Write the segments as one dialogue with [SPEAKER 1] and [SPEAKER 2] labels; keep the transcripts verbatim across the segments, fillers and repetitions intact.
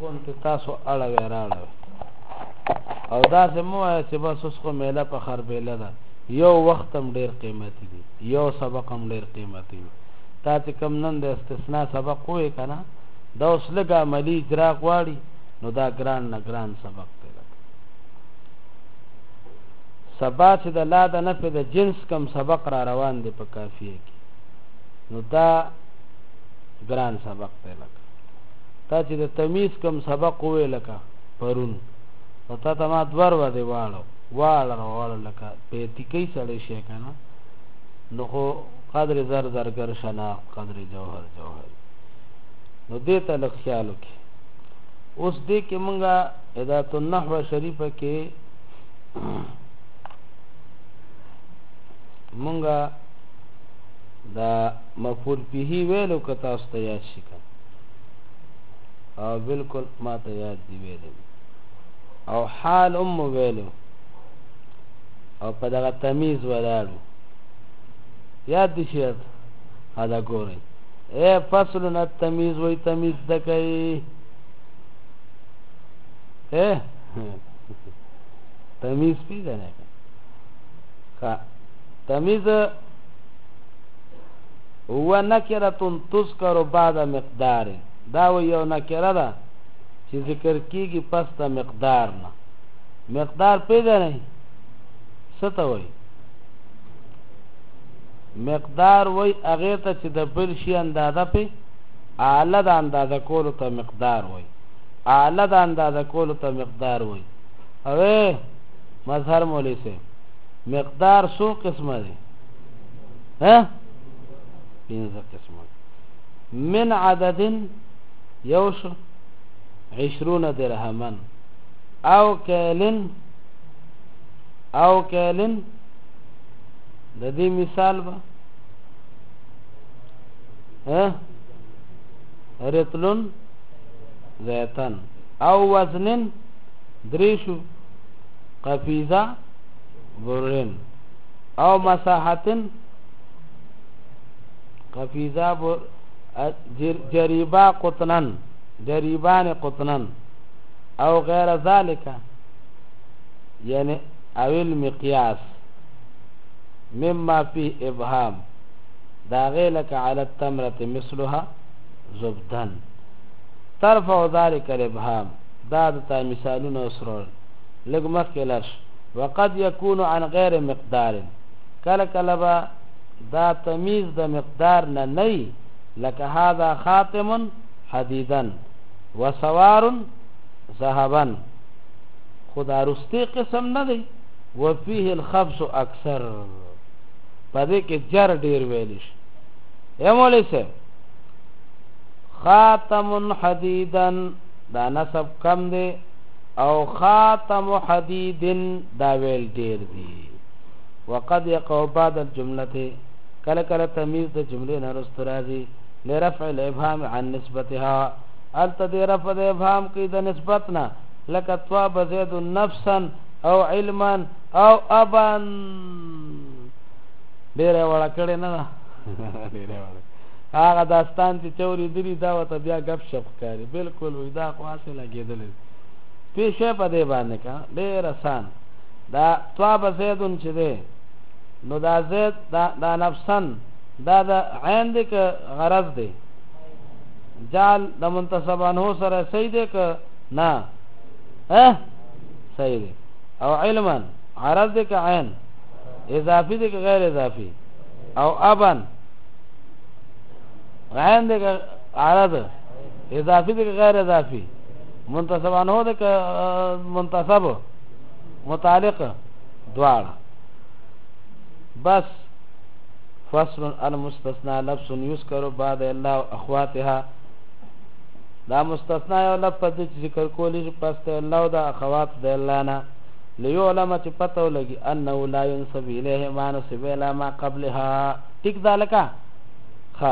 [SPEAKER 1] غونته تاسو اړه راړه او دا سمو چې بس اوس خو میله په خربېله ده یو وخت هم ډېر قیمتي دی یو سبق هم ډېر قیمتي دی تا چې کوم نن د استثناء سبق وې که نه دا اوس لږ عملي اجرا غواړي نو دا ګران نه ګران سبق دی سبا چې د لا د نفع د جنس کم سبق را روان دی په کافیه کې نو دا ګران سبق دی لکه تا چې د تمیز کم سبق وې لکه پرون او تا ته ما دوار ودې واړو واړه واړه لکه پیتیکۍ سړی شي که نه نو خو قدر زر زرګر شناخت قدر جوهر جوهر نو دې ته لږ خیال وکړي اوس دې کې مونږه هدایت النحو شریفه کې مونږه دا مفعول به ویلو که تاسو ته یاد شي که او بالکل ما ته یاد دی ویلو او حال ام ویلو او په دغه تمیز ولاړو یاد دي شي دا ګورئ اے فصل التمیز وی تمیز دکئی اے تمیز پی جانے کا تمیز هو نکرتون تذکر بعد مقدار دا و یو نکره ده چې ذکر کیږي پس د مقدار نه مقدار پیدا نه څه ته وایي مقدار وای هغه ته چې د بل شي اندازه په اعلی د اندازه کولو ته مقدار وای اعلی د اندازه کولو ته مقدار وای اوه مظهر مولوی سے مقدار سو قسمه دي ها پنځه قسمه من عدد یوش عشرون درهما او کالن او کالن د دې مثال به ها رتلن زیتن او وزنن دریشو قفیزه برن او مساحتن قفیزه بر جریبا قطنن جریبان قطنن او غیر ذالک یعنی اویل مقیاس مما فيه ابهام داغی لك على التمرة مثلها زبدن ترفع ذلك الابهام دادتا مثالون اسرول لقمت كلاش وقد يكون عن غير مقدار کل کلبا دا تمیز دا مقدار ننی لك هذا خاتم حديدا وسوار ذهبا خدا رستی قسم ندی وفيه الخبز اکثر پدې کې جر ډیر ویلش یا مولوی صاحب خاتم حدیدن دا نسب کم دی او خاتم حدیدن دا ویل ډیر دی وقد يقع بعد الجمله کله کله تمیز د جملې نه رست راځي لرفع الابهام عن نسبتها التدي رفع الابهام کې د نسبتنا لك طاب زيد نفسا او علما او ابا ډیره وړه کړې نه ده ډیره وړه هغه داستان چې چوري دلی دا وته بیا غب شپ کوي بالکل وې دا خاصه لګېدل پیښه په دې باندې کا ډیر آسان دا طاب زیدون چې ده نو دا زید دا, دا نفسن دا د عین دې ک غرض دی جال د منتصبان هو سره صحیح دی ک نه ها صحیح دی او علما عرض دی ک عین اضافی دی ک غیر اضافی او ابن عین دی ک عرض اضافی دی ک غیر اضافی منتصبان هو دی ک منتصب متعلق دواړه بس فصل المستثنى لفظ يذكر بعد الله اخواتها دا مستثنا یو لفظ چې ذکر کولی پس ته الله دا اخوات د الله نه ليعلم چې پته ولګي انه لا ينسب الیه ما نسب الى ما قبلها ټیک ذالک ها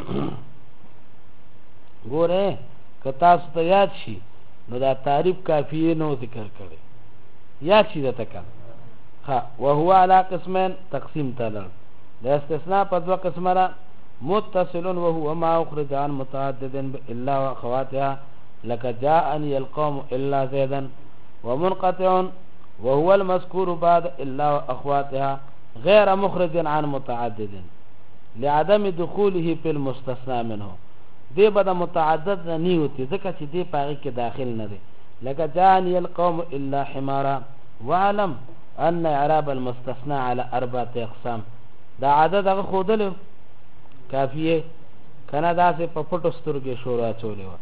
[SPEAKER 1] ګوره کتا ست یاد شي نو دا تعریف کافی نو ذکر کړي یاد شي دا تک ها وهو على قسمين تقسیم تلل د استثناء په دوه قسمه را متصل وهو ما اخرج عن متعدد الا واخواتها لك جاءني القوم إلا زيدا ومنقطع وهو المذكور بعد إلا وأخواتها غير مخرج عن متعدد لعدم دخوله في المستثنى منه دی بدا متعدد نه ہوتی ځکه چې دی پاغي کې داخل نه دی لکه جاءني القوم إلا حمارا وعلم أن إعراب المستثنى على أربعة أقسام دا عدد هغه خودل کافیه کنه داسې په پټو سترګې شورا چولې و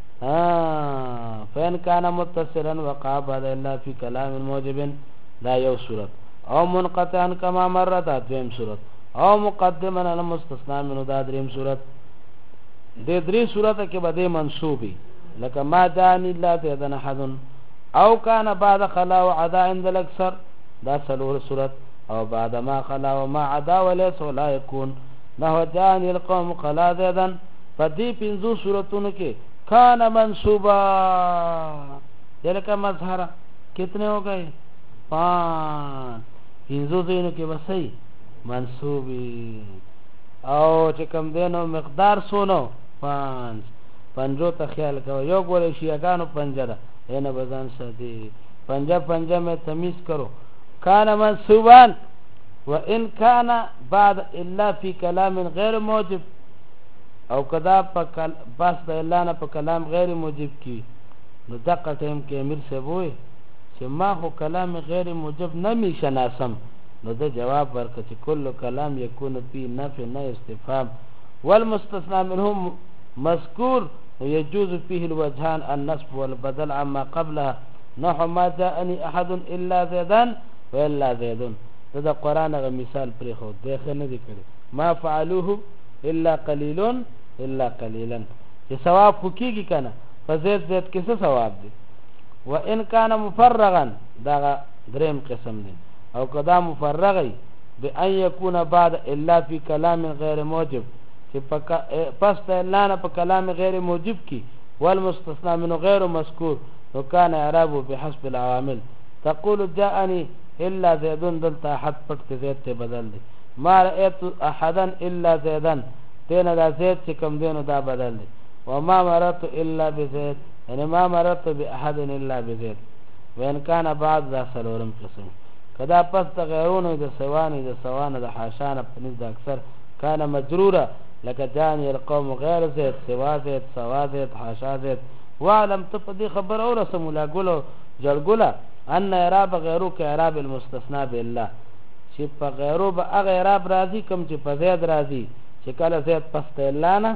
[SPEAKER 1] ها فإن كان متصلا وقع بعد إلا في كلام موجب دا یو صورت او منقطعا كما مر دا دویم صورت او مقدما على مستثنى منه دا دریم صورت د درې صورت کې به منصوبي لکه ما جاءني الا زيد احد او كان بعد خلا وعدا عند الاكثر دا سلور صورت او بعد ما خلا وما عدا وليس ولا يكون نحو جاءني القوم خلا زيدا فدي پنځو صورتونو کې كان منصوبا دلکه مظهر کتنے ہو گئے پانچ پنځو ځینو کې وسې منصوبي او چې کوم دینو مقدار سونو پانچ پنځو ته خیال کوو یو ګورې شیعاګانو پنجه ده اینه بزان سدي پنجه پنجه میں تمیز کرو كان منصوبا وان كان بعد الا في كلام غير موجب او کدا په بس د الا نه په کلام غیر موجب کی نو دقه ټیم کې امیر سے وای چې ما هو کلام غیر موجب نه می شناسم نو د جواب ورکړي چې کل کلام یکون فی نفی نه استفهام والمستثنى منهم مذکور ويجوز فيه الوجهان النصب والبدل عما قبلها نحو ما جاءني احد الا زيدان والا زيد دا قرآن غ مثال پرې خو دغه نه دی کړی ما فعلوه الا قليل الا قليلا چې ثواب خو کیږي کنه په زید زید کې څه ثواب دی وان كان مفرغا دا دریم قسم دی او کدا مفرغی بان يكون بعد الا في كلام غير موجب چې پس ته الا نه په کلام غیر موجب کی والمستثنى منه غیر مذکور نو کان اعرابه بحسب العوامل تقول جاءني الا زيد دلتا حد پټ کې زید ته بدل دی ما رأيت احدا الا زيدا تینا دا زید چې کوم دینو دا بدل دی وما مررت الا بزيد یعنی ما مررت باحد الا بزيد وان كان بعد ذا سلورم قسم کدا پس تغیرونه د سوانه د سوانه د حاشانه په نزد اکثر کان مجروره لکه جاءني القوم غیر زید سوا زید سوا زید حاشا زید وعلم تفدي خبر اور سمولا ګلو جړګولا ان اعراب غیرو ک اعراب المستثنى بالله چې په غیرو به هغه اعراب راځي کوم چې په زید راځي چې کله زید پس ته الا نه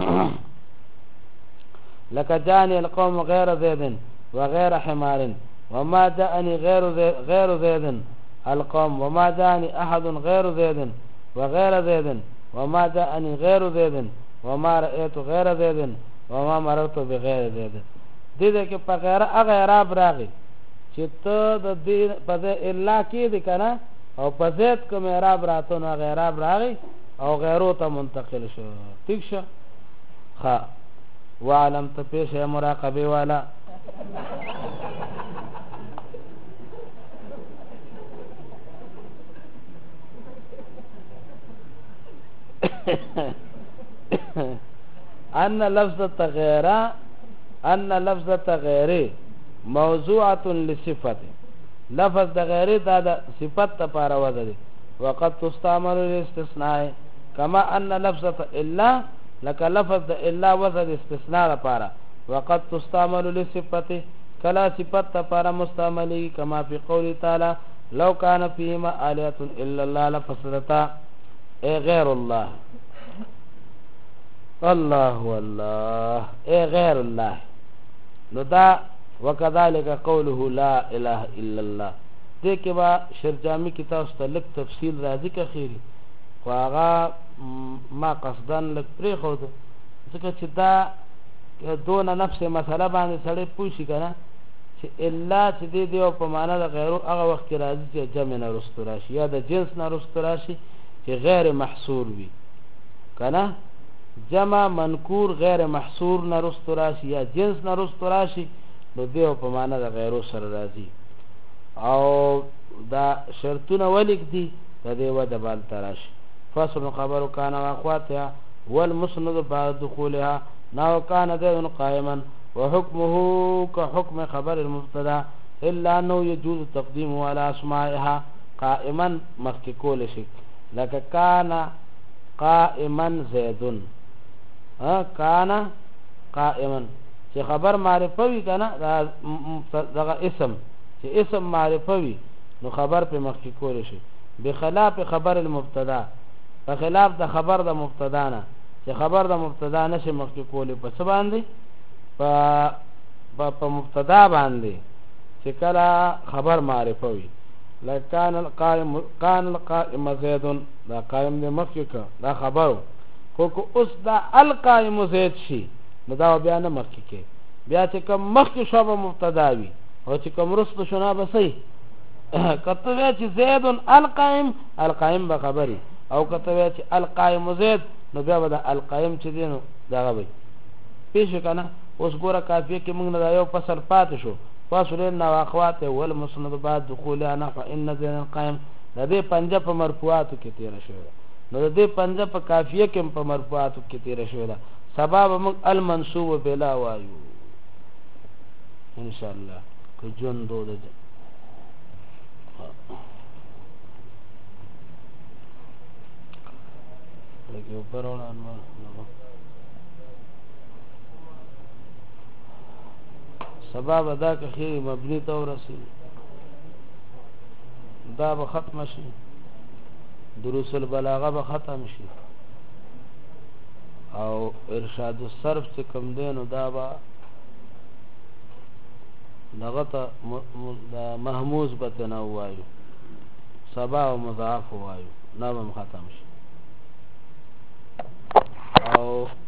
[SPEAKER 1] لکه جاءني القوم غیر زید وغير حمار وما جاءني غير زيد غير زيد القوم وما جاءني احد غير زيد وغير زيد وما جاءني غير زيد وما رأيت غير زيد وما مررت بغير زيد دې دې کې په غیر هغه اعراب راغی چې ته د دې په الا کې دې کنه او په زید کوم اعراب راتو نو غیر اعراب راغی او غیرو ته منتقل شو ٹھیک شو ها وعلم ته پیش مراقبه والا ان لفظ غیر ان لفظ غیر موضوعه لصفه لفظ د غیر دا د صفت لپاره وځي وقد تستعمل للاستثناء كما ان لفظ الا لك لفظ د الا وځي استثناء لپاره وقد تستعمل لصفه کلا صفت لپاره مستعملي كما في قول تعالى لو كان فيهما آلهة الا الله لفسدتا اي غير الله الله والله اي غير الله نو دا وكذلك قوله لا اله الا الله دې کې با شرجامي کتاب ستلک تفصیل راځي که خيري خو هغه ما قصدن لک پرې خو ځکه چې دا دونه نفس مسله باندې سړی پوښي کنه چې الا چې دې دی په معنا د غیرو هغه وخت راځي چې جمع نه رستو راشي یا د جنس نه رستو راشي چې غیر محصور وي کنه جمع منکور غیر محصور نه رستو راشي یا جنس نه رستو راشي نو دیو په معنا د غیرو سره راځي او دا شرطونه ولیک دي د دې وجه بال تراشي فصل خبر کان واخواتها والمسند بعد دخولها نو کان ذن قائما وحكمه كحكم خبر المبتدا الا انه يجوز تقديمه على اسمائها قائما مخکې کول شي لکه کان قائما زید ها کان قائما چې خبر معرفه وي کنه دا اسم چې اسم معرفه وي نو خبر په مخکې کول شي بخلاف خبر المبتدا په خلاف د خبر د مبتدا نه چې خبر د مبتدا نشي مخکې کولی په څه باندې په په مبتدا باندې چې کله خبر معرفه وي لکان القائم کان القائم زید دا قائم دې مخکې کا دا خبر خو کو اوس دا القائم زید شي نو دا بیا نه مخکې کې بیا چې کوم مخکې شوبه مبتدا وي او چې کوم رسل شونه به صحیح کته چې زید القائم القائم به خبري او کته چې القائم زید نو بیا به القائم چې دی نو دا غوي پیش کنه اوس ګوره کافیه کې موږ نه یو فصل پات شو فاصل ان واخوات ول مسند بعد دخول انا فان زين القائم د دې پنځه په مرفوعاتو کې تیر شوی نو د دې پنځه په کافیه کې په مرفوعاتو کې تیر شوی دا سبب موږ المنصوب بلا وایو ان شاء الله کو جون دو د لکه پرونه نو سبب ادا که خیر مبنی ته ورسی دا به ختم شي دروس البلاغه به ختم شي او ارشاد الصرف چې کوم دی نو دا به دغه ته محموز به نه وایو سبا او مضاعف وایو دا به ختم شي او